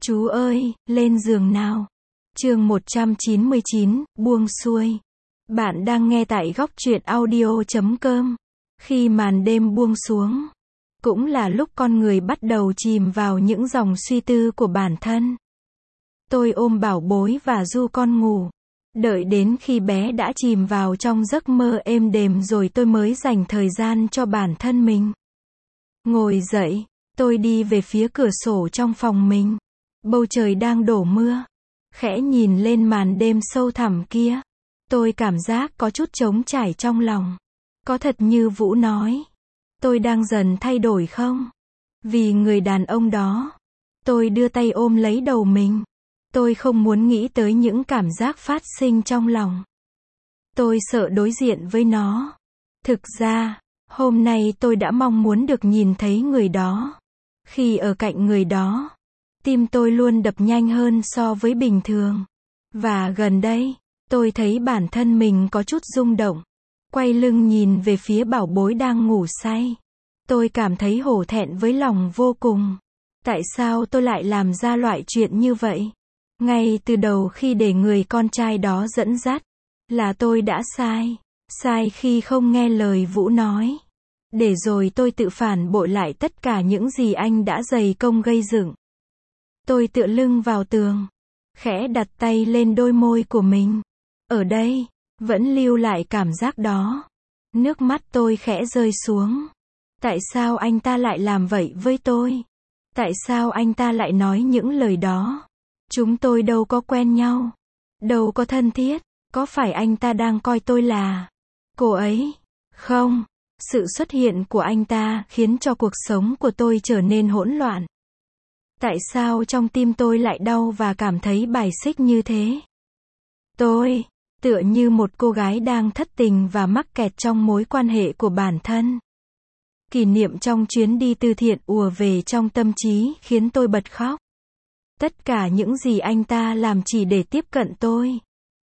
Chú ơi, lên giường nào. Chương 199, buông xuôi. Bạn đang nghe tại góc truyện audio.com. Khi màn đêm buông xuống, cũng là lúc con người bắt đầu chìm vào những dòng suy tư của bản thân. Tôi ôm bảo bối và du con ngủ. Đợi đến khi bé đã chìm vào trong giấc mơ êm đềm rồi tôi mới dành thời gian cho bản thân mình. Ngồi dậy, tôi đi về phía cửa sổ trong phòng mình. Bầu trời đang đổ mưa. Khẽ nhìn lên màn đêm sâu thẳm kia. Tôi cảm giác có chút trống trải trong lòng. Có thật như Vũ nói, tôi đang dần thay đổi không? Vì người đàn ông đó. Tôi đưa tay ôm lấy đầu mình. Tôi không muốn nghĩ tới những cảm giác phát sinh trong lòng. Tôi sợ đối diện với nó. Thực ra, hôm nay tôi đã mong muốn được nhìn thấy người đó. Khi ở cạnh người đó, tim tôi luôn đập nhanh hơn so với bình thường. Và gần đây, tôi thấy bản thân mình có chút rung động. Quay lưng nhìn về phía bảo bối đang ngủ say. Tôi cảm thấy hổ thẹn với lòng vô cùng. Tại sao tôi lại làm ra loại chuyện như vậy? Ngay từ đầu khi để người con trai đó dẫn dắt, là tôi đã sai. Sai khi không nghe lời Vũ nói. Để rồi tôi tự phản bội lại tất cả những gì anh đã dày công gây dựng. Tôi tựa lưng vào tường, khẽ đặt tay lên đôi môi của mình. Ở đây, vẫn lưu lại cảm giác đó. Nước mắt tôi khẽ rơi xuống. Tại sao anh ta lại làm vậy với tôi? Tại sao anh ta lại nói những lời đó? Chúng tôi đâu có quen nhau. Đâu có thân thiết. Có phải anh ta đang coi tôi là cô ấy? Không. Sự xuất hiện của anh ta khiến cho cuộc sống của tôi trở nên hỗn loạn. Tại sao trong tim tôi lại đau và cảm thấy bài xích như thế? Tôi, tựa như một cô gái đang thất tình và mắc kẹt trong mối quan hệ của bản thân. Kỷ niệm trong chuyến đi từ thiện ùa về trong tâm trí khiến tôi bật khóc. Tất cả những gì anh ta làm chỉ để tiếp cận tôi.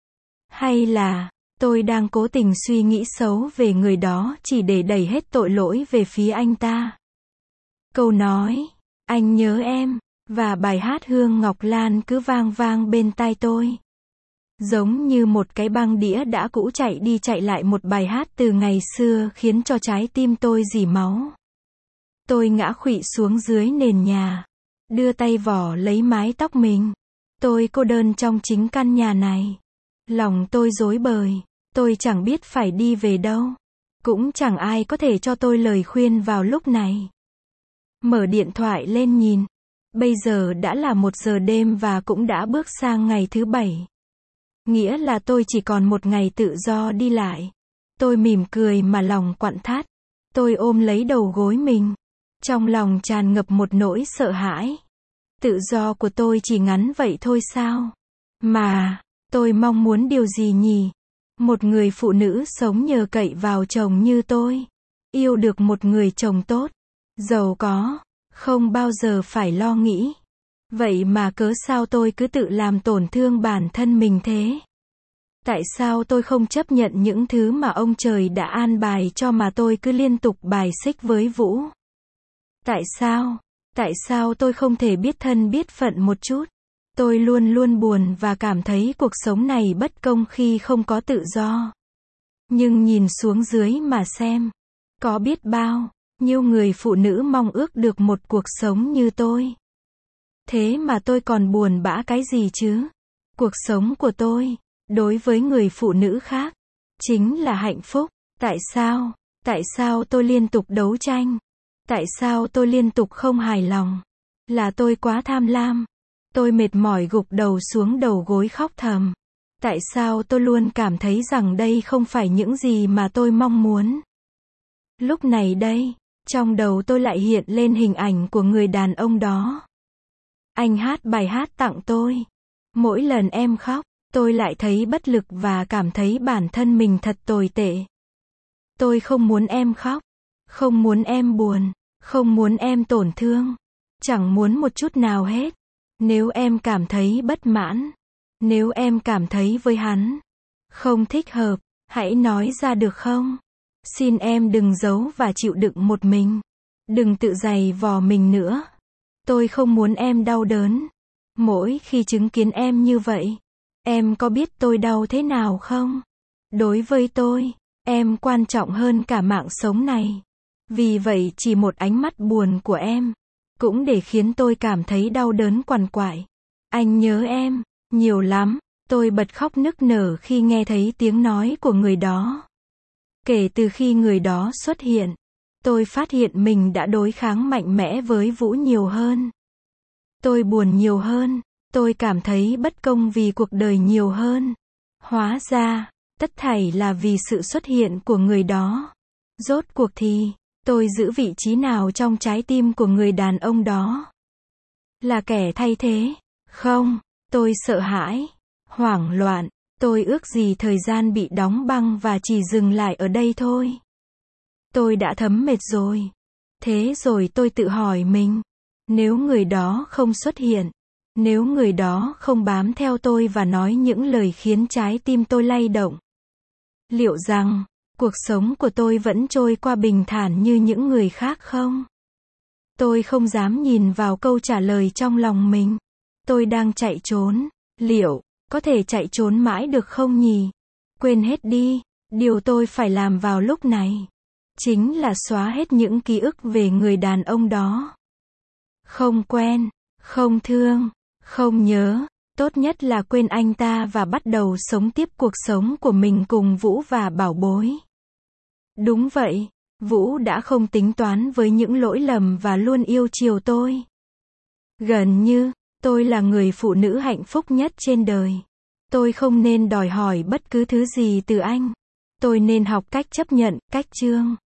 Hay là, tôi đang cố tình suy nghĩ xấu về người đó chỉ để đẩy hết tội lỗi về phía anh ta. Câu nói, anh nhớ em, và bài hát Hương Ngọc Lan cứ vang vang bên tai tôi. Giống như một cái băng đĩa đã cũ chạy đi chạy lại một bài hát từ ngày xưa khiến cho trái tim tôi rỉ máu. Tôi ngã khuỵu xuống dưới nền nhà. Đưa tay vò lấy mái tóc mình. Tôi cô đơn trong chính căn nhà này. Lòng tôi rối bời. Tôi chẳng biết phải đi về đâu. Cũng chẳng ai có thể cho tôi lời khuyên vào lúc này. Mở điện thoại lên nhìn. Bây giờ đã là 1 giờ đêm và cũng đã bước sang ngày thứ 7. Nghĩa là tôi chỉ còn một ngày tự do đi lại. Tôi mỉm cười mà lòng quặn thắt. Tôi ôm lấy đầu gối mình. Trong lòng tràn ngập một nỗi sợ hãi. Tự do của tôi chỉ ngắn vậy thôi sao? Mà, tôi mong muốn điều gì nhỉ? Một người phụ nữ sống nhờ cậy vào chồng như tôi. Yêu được một người chồng tốt, giàu có, không bao giờ phải lo nghĩ. Vậy mà cớ sao tôi cứ tự làm tổn thương bản thân mình thế? Tại sao tôi không chấp nhận những thứ mà ông trời đã an bài cho mà tôi cứ liên tục bài xích với Vũ? Tại sao tôi không thể biết thân biết phận một chút? Tôi luôn luôn buồn và cảm thấy cuộc sống này bất công khi không có tự do. Nhưng nhìn xuống dưới mà xem. Có biết bao nhiêu người phụ nữ mong ước được một cuộc sống như tôi. Thế mà tôi còn buồn bã cái gì chứ? Cuộc sống của tôi, đối với người phụ nữ khác, chính là hạnh phúc. Tại sao? Tại sao tôi liên tục đấu tranh? Tại sao tôi liên tục không hài lòng? Là tôi quá tham lam. Tôi mệt mỏi gục đầu xuống đầu gối khóc thầm. Tại sao tôi luôn cảm thấy rằng đây không phải những gì mà tôi mong muốn? Lúc này đây, trong đầu tôi lại hiện lên hình ảnh của người đàn ông đó. Anh hát bài hát tặng tôi. Mỗi lần em khóc, tôi lại thấy bất lực và cảm thấy bản thân mình thật tồi tệ. Tôi không muốn em khóc. Không muốn em buồn. Không muốn em tổn thương. Chẳng muốn một chút nào hết. Nếu em cảm thấy bất mãn. Nếu em cảm thấy với hắn không thích hợp, hãy nói ra được không? Xin em đừng giấu và chịu đựng một mình. Đừng tự giày vò mình nữa. Tôi không muốn em đau đớn. Mỗi khi chứng kiến em như vậy, em có biết tôi đau thế nào không? Đối với tôi, em quan trọng hơn cả mạng sống này. Vì vậy chỉ một ánh mắt buồn của em, cũng để khiến tôi cảm thấy đau đớn quằn quại. Anh nhớ em, nhiều lắm. Tôi bật khóc nức nở khi nghe thấy tiếng nói của người đó. Kể từ khi người đó xuất hiện, tôi phát hiện mình đã đối kháng mạnh mẽ với Vũ nhiều hơn. Tôi buồn nhiều hơn, tôi cảm thấy bất công vì cuộc đời nhiều hơn. Hóa ra, tất thảy là vì sự xuất hiện của người đó. Rốt cuộc thì, tôi giữ vị trí nào trong trái tim của người đàn ông đó? Là kẻ thay thế? Không, tôi sợ hãi, hoảng loạn, tôi ước gì thời gian bị đóng băng và chỉ dừng lại ở đây thôi. Tôi đã thấm mệt rồi. Thế rồi tôi tự hỏi mình, nếu người đó không xuất hiện, nếu người đó không bám theo tôi và nói những lời khiến trái tim tôi lay động, liệu rằng, cuộc sống của tôi vẫn trôi qua bình thản như những người khác không? Tôi không dám nhìn vào câu trả lời trong lòng mình. Tôi đang chạy trốn. Liệu, có thể chạy trốn mãi được không nhỉ? Quên hết đi. Điều tôi phải làm vào lúc này, chính là xóa hết những ký ức về người đàn ông đó. Không quen, không thương, không nhớ. Tốt nhất là quên anh ta và bắt đầu sống tiếp cuộc sống của mình cùng Vũ và Bảo Bối. Đúng vậy, Vũ đã không tính toán với những lỗi lầm và luôn yêu chiều tôi. Gần như, tôi là người phụ nữ hạnh phúc nhất trên đời. Tôi không nên đòi hỏi bất cứ thứ gì từ anh. Tôi nên học cách chấp nhận, cách chương.